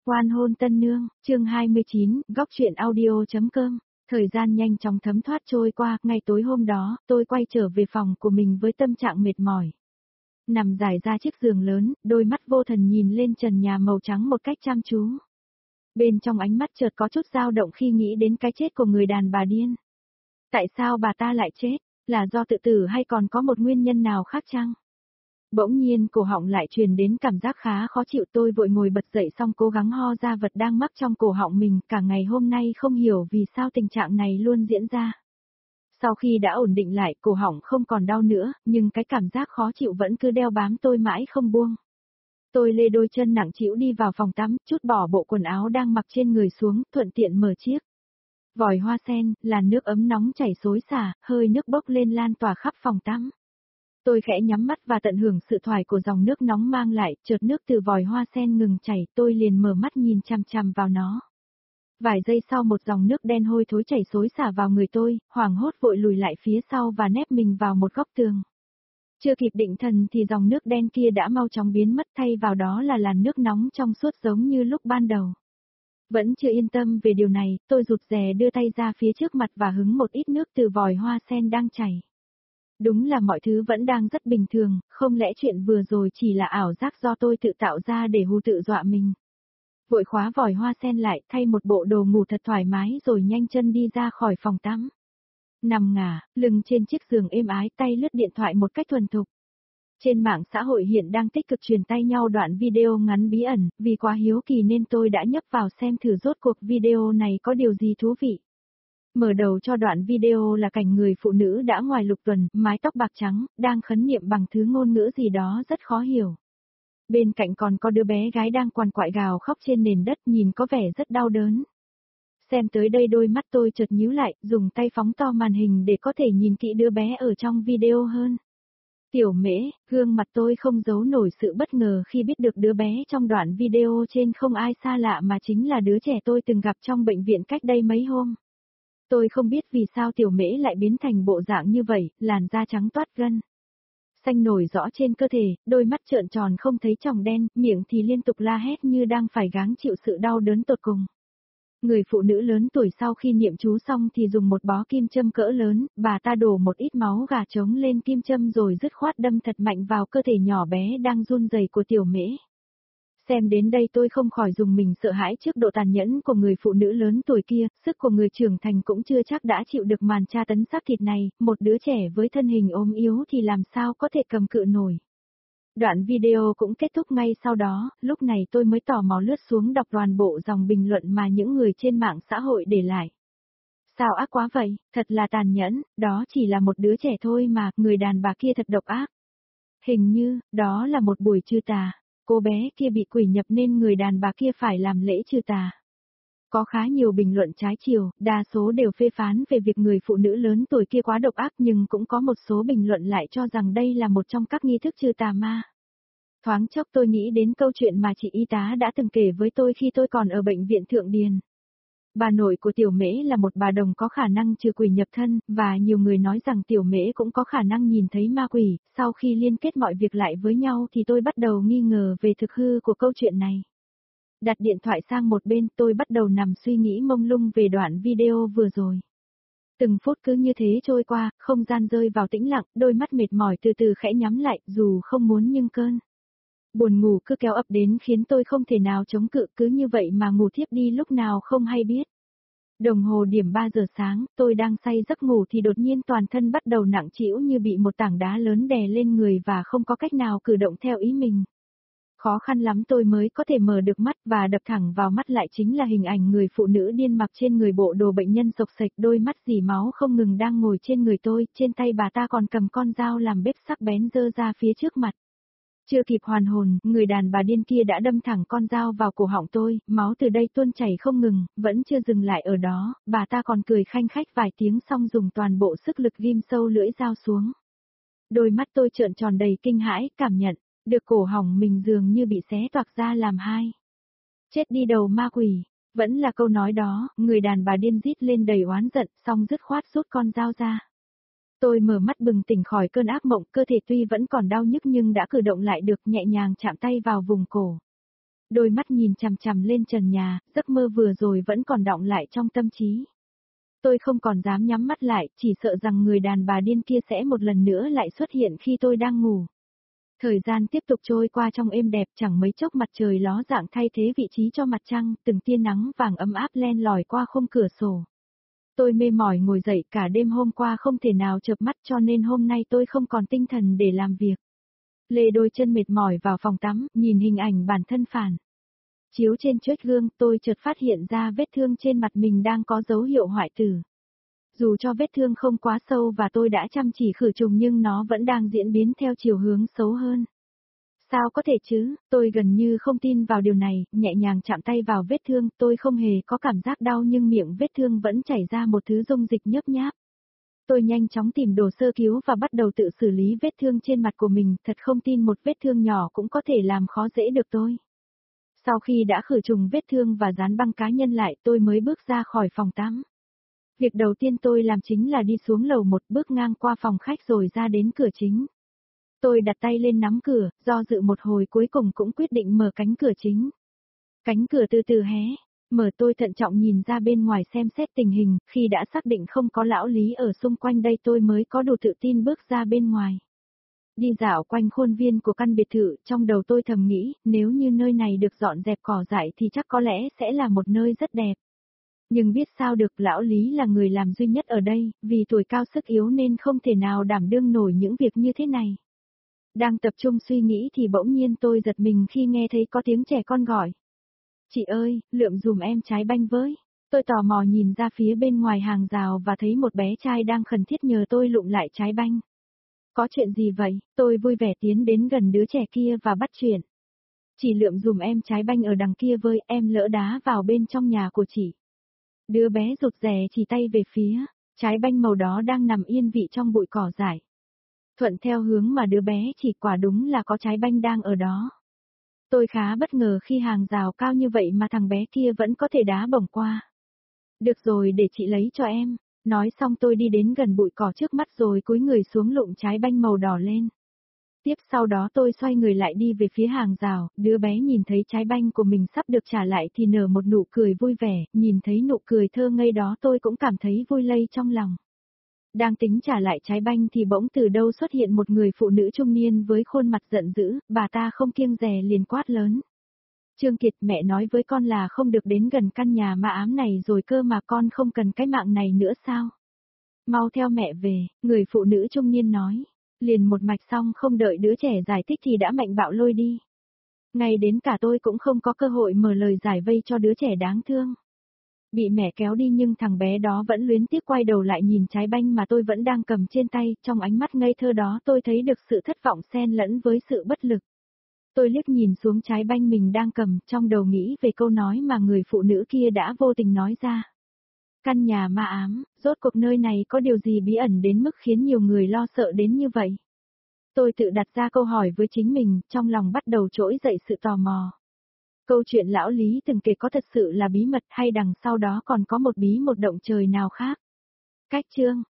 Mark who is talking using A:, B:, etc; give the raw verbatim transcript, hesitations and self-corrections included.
A: Oan hôn tân nương, chương hai mươi chín, góc truyện audio.com. Thời gian nhanh chóng thấm thoát trôi qua, ngày tối hôm đó, tôi quay trở về phòng của mình với tâm trạng mệt mỏi. Nằm dài ra chiếc giường lớn, đôi mắt vô thần nhìn lên trần nhà màu trắng một cách chăm chú. Bên trong ánh mắt chợt có chút dao động khi nghĩ đến cái chết của người đàn bà điên. Tại sao bà ta lại chết? Là do tự tử hay còn có một nguyên nhân nào khác chăng? Bỗng nhiên cổ họng lại truyền đến cảm giác khá khó chịu, tôi vội ngồi bật dậy xong cố gắng ho ra vật đang mắc trong cổ họng mình, cả ngày hôm nay không hiểu vì sao tình trạng này luôn diễn ra. Sau khi đã ổn định lại, cổ họng không còn đau nữa, nhưng cái cảm giác khó chịu vẫn cứ đeo bám tôi mãi không buông. Tôi lê đôi chân nặng trĩu đi vào phòng tắm, trút bỏ bộ quần áo đang mặc trên người xuống, thuận tiện mở chiếc vòi hoa sen, làn nước ấm nóng chảy xối xả, hơi nước bốc lên lan tỏa khắp phòng tắm. Tôi khẽ nhắm mắt và tận hưởng sự thoải của dòng nước nóng mang lại, chợt nước từ vòi hoa sen ngừng chảy, tôi liền mở mắt nhìn chằm chằm vào nó. Vài giây sau một dòng nước đen hôi thối chảy xối xả vào người tôi, hoảng hốt vội lùi lại phía sau và nép mình vào một góc tường. Chưa kịp định thần thì dòng nước đen kia đã mau chóng biến mất, thay vào đó là làn nước nóng trong suốt giống như lúc ban đầu. Vẫn chưa yên tâm về điều này, tôi rụt rè đưa tay ra phía trước mặt và hứng một ít nước từ vòi hoa sen đang chảy. Đúng là mọi thứ vẫn đang rất bình thường, không lẽ chuyện vừa rồi chỉ là ảo giác do tôi tự tạo ra để hù tự dọa mình. Vội khóa vòi hoa sen lại, thay một bộ đồ ngủ thật thoải mái rồi nhanh chân đi ra khỏi phòng tắm. Nằm ngả, lưng trên chiếc giường êm ái, tay lướt điện thoại một cách thuần thục. Trên mạng xã hội hiện đang tích cực truyền tay nhau đoạn video ngắn bí ẩn, vì quá hiếu kỳ nên tôi đã nhấp vào xem thử rốt cuộc video này có điều gì thú vị. Mở đầu cho đoạn video là cảnh người phụ nữ đã ngoài lục tuần, mái tóc bạc trắng, đang khấn niệm bằng thứ ngôn ngữ gì đó rất khó hiểu. Bên cạnh còn có đứa bé gái đang quằn quại gào khóc trên nền đất, nhìn có vẻ rất đau đớn. Xem tới đây đôi mắt tôi chợt nhíu lại, dùng tay phóng to màn hình để có thể nhìn kỹ đứa bé ở trong video hơn. Tiểu Mễ, gương mặt tôi không giấu nổi sự bất ngờ khi biết được đứa bé trong đoạn video trên không ai xa lạ mà chính là đứa trẻ tôi từng gặp trong bệnh viện cách đây mấy hôm. Tôi không biết vì sao Tiểu Mễ lại biến thành bộ dạng như vậy, làn da trắng toát gân xanh nổi rõ trên cơ thể, đôi mắt trợn tròn không thấy tròng đen, miệng thì liên tục la hét như đang phải gắng chịu sự đau đớn tột cùng. Người phụ nữ lớn tuổi sau khi niệm chú xong thì dùng một bó kim châm cỡ lớn, bà ta đổ một ít máu gà trống lên kim châm rồi dứt khoát đâm thật mạnh vào cơ thể nhỏ bé đang run rẩy của Tiểu Mễ. Xem đến đây tôi không khỏi dùng mình sợ hãi trước độ tàn nhẫn của người phụ nữ lớn tuổi kia, sức của người trưởng thành cũng chưa chắc đã chịu được màn tra tấn xác thịt này, một đứa trẻ với thân hình ốm yếu thì làm sao có thể cầm cự nổi. Đoạn video cũng kết thúc ngay sau đó, lúc này tôi mới tò mò lướt xuống đọc toàn bộ dòng bình luận mà những người trên mạng xã hội để lại. Sao ác quá vậy, thật là tàn nhẫn, đó chỉ là một đứa trẻ thôi mà, người đàn bà kia thật độc ác. Hình như, đó là một buổi trừ tà. Cô bé kia bị quỷ nhập nên người đàn bà kia phải làm lễ trừ tà. Có khá nhiều bình luận trái chiều, đa số đều phê phán về việc người phụ nữ lớn tuổi kia quá độc ác, nhưng cũng có một số bình luận lại cho rằng đây là một trong các nghi thức trừ tà ma. Thoáng chốc tôi nghĩ đến câu chuyện mà chị y tá đã từng kể với tôi khi tôi còn ở bệnh viện Thượng Điền. Bà nội của Tiểu Mễ là một bà đồng có khả năng trừ quỷ nhập thân, và nhiều người nói rằng Tiểu Mễ cũng có khả năng nhìn thấy ma quỷ. Sau khi liên kết mọi việc lại với nhau thì tôi bắt đầu nghi ngờ về thực hư của câu chuyện này. Đặt điện thoại sang một bên, tôi bắt đầu nằm suy nghĩ mông lung về đoạn video vừa rồi. Từng phút cứ như thế trôi qua, không gian rơi vào tĩnh lặng, đôi mắt mệt mỏi từ từ khẽ nhắm lại, dù không muốn nhưng cơn buồn ngủ cứ kéo ập đến khiến tôi không thể nào chống cự, cứ như vậy mà ngủ thiếp đi lúc nào không hay biết. Đồng hồ điểm ba giờ sáng, tôi đang say giấc ngủ thì đột nhiên toàn thân bắt đầu nặng trĩu như bị một tảng đá lớn đè lên người và không có cách nào cử động theo ý mình. Khó khăn lắm tôi mới có thể mở được mắt, và đập thẳng vào mắt lại chính là hình ảnh người phụ nữ điên mặc trên người bộ đồ bệnh nhân xộc xệch, đôi mắt dì máu không ngừng đang ngồi trên người tôi, trên tay bà ta còn cầm con dao làm bếp sắc bén giơ ra phía trước mặt. Chưa kịp hoàn hồn, người đàn bà điên kia đã đâm thẳng con dao vào cổ họng tôi, máu từ đây tuôn chảy không ngừng, vẫn chưa dừng lại ở đó, bà ta còn cười khanh khách vài tiếng xong dùng toàn bộ sức lực ghim sâu lưỡi dao xuống. Đôi mắt tôi trợn tròn đầy kinh hãi, cảm nhận được cổ họng mình dường như bị xé toạc ra làm hai. Chết đi đầu ma quỷ, vẫn là câu nói đó, người đàn bà điên rít lên đầy oán giận, xong dứt khoát rút con dao ra. Tôi mở mắt bừng tỉnh khỏi cơn ác mộng, cơ thể tuy vẫn còn đau nhức nhưng đã cử động lại được, nhẹ nhàng chạm tay vào vùng cổ. Đôi mắt nhìn chằm chằm lên trần nhà, giấc mơ vừa rồi vẫn còn đọng lại trong tâm trí. Tôi không còn dám nhắm mắt lại, chỉ sợ rằng người đàn bà điên kia sẽ một lần nữa lại xuất hiện khi tôi đang ngủ. Thời gian tiếp tục trôi qua trong êm đẹp, chẳng mấy chốc mặt trời ló dạng thay thế vị trí cho mặt trăng, từng tia nắng vàng ấm áp len lỏi qua khung cửa sổ. Tôi mê mỏi ngồi dậy, cả đêm hôm qua không thể nào chợp mắt cho nên hôm nay tôi không còn tinh thần để làm việc. Lê đôi chân mệt mỏi vào phòng tắm, nhìn hình ảnh bản thân phản chiếu trên chiếc gương, tôi chợt phát hiện ra vết thương trên mặt mình đang có dấu hiệu hoại tử. Dù cho vết thương không quá sâu và tôi đã chăm chỉ khử trùng nhưng nó vẫn đang diễn biến theo chiều hướng xấu hơn. Sao có thể chứ, tôi gần như không tin vào điều này, nhẹ nhàng chạm tay vào vết thương, tôi không hề có cảm giác đau nhưng miệng vết thương vẫn chảy ra một thứ dung dịch nhớp nháp. Tôi nhanh chóng tìm đồ sơ cứu và bắt đầu tự xử lý vết thương trên mặt của mình, thật không tin một vết thương nhỏ cũng có thể làm khó dễ được tôi. Sau khi đã khử trùng vết thương và dán băng cá nhân lại, tôi mới bước ra khỏi phòng tắm. Việc đầu tiên tôi làm chính là đi xuống lầu một, bước ngang qua phòng khách rồi ra đến cửa chính. Tôi đặt tay lên nắm cửa, do dự một hồi cuối cùng cũng quyết định mở cánh cửa chính. Cánh cửa từ từ hé, mở, tôi thận trọng nhìn ra bên ngoài xem xét tình hình, khi đã xác định không có lão Lý ở xung quanh đây tôi mới có đủ tự tin bước ra bên ngoài. Đi dạo quanh khuôn viên của căn biệt thự, trong đầu tôi thầm nghĩ, nếu như nơi này được dọn dẹp cỏ dại thì chắc có lẽ sẽ là một nơi rất đẹp. Nhưng biết sao được, lão Lý là người làm duy nhất ở đây, vì tuổi cao sức yếu nên không thể nào đảm đương nổi những việc như thế này. Đang tập trung suy nghĩ thì bỗng nhiên tôi giật mình khi nghe thấy có tiếng trẻ con gọi. Chị ơi, lượm dùm em trái banh với. Tôi tò mò nhìn ra phía bên ngoài hàng rào và thấy một bé trai đang khẩn thiết nhờ tôi lụm lại trái banh. Có chuyện gì vậy? Tôi vui vẻ tiến đến gần đứa trẻ kia và bắt chuyện. Chị lượm dùm em trái banh ở đằng kia với, em lỡ đá vào bên trong nhà của chị. Đứa bé rụt rè chỉ tay về phía trái banh màu đó đang nằm yên vị trong bụi cỏ dại. Thuận theo hướng mà đứa bé chỉ, quả đúng là có trái banh đang ở đó. Tôi khá bất ngờ khi hàng rào cao như vậy mà thằng bé kia vẫn có thể đá bổng qua. Được rồi, để chị lấy cho em. Nói xong tôi đi đến gần bụi cỏ trước mắt rồi cúi người xuống lụm trái banh màu đỏ lên. Tiếp sau đó tôi xoay người lại đi về phía hàng rào, đứa bé nhìn thấy trái banh của mình sắp được trả lại thì nở một nụ cười vui vẻ, nhìn thấy nụ cười thơ ngây đó tôi cũng cảm thấy vui lây trong lòng. Đang tính trả lại trái banh thì bỗng từ đâu xuất hiện một người phụ nữ trung niên với khuôn mặt giận dữ, bà ta không kiêng dè liền quát lớn. Trương Kiệt, mẹ nói với con là không được đến gần căn nhà ma ám này rồi cơ mà con không cần cái mạng này nữa sao? Mau theo mẹ về, người phụ nữ trung niên nói. Liền một mạch xong không đợi đứa trẻ giải thích thì đã mạnh bạo lôi đi. Ngay đến cả tôi cũng không có cơ hội mở lời giải vây cho đứa trẻ đáng thương. Bị mẹ kéo đi nhưng thằng bé đó vẫn luyến tiếc quay đầu lại nhìn trái banh mà tôi vẫn đang cầm trên tay, trong ánh mắt ngây thơ đó tôi thấy được sự thất vọng xen lẫn với sự bất lực. Tôi liếc nhìn xuống trái banh mình đang cầm, trong đầu nghĩ về câu nói mà người phụ nữ kia đã vô tình nói ra. Căn nhà ma ám, rốt cuộc nơi này có điều gì bí ẩn đến mức khiến nhiều người lo sợ đến như vậy? Tôi tự đặt ra câu hỏi với chính mình, trong lòng bắt đầu trỗi dậy sự tò mò. Câu chuyện lão Lý từng kể có thật sự là bí mật hay đằng sau đó còn có một bí một động trời nào khác? Cách chương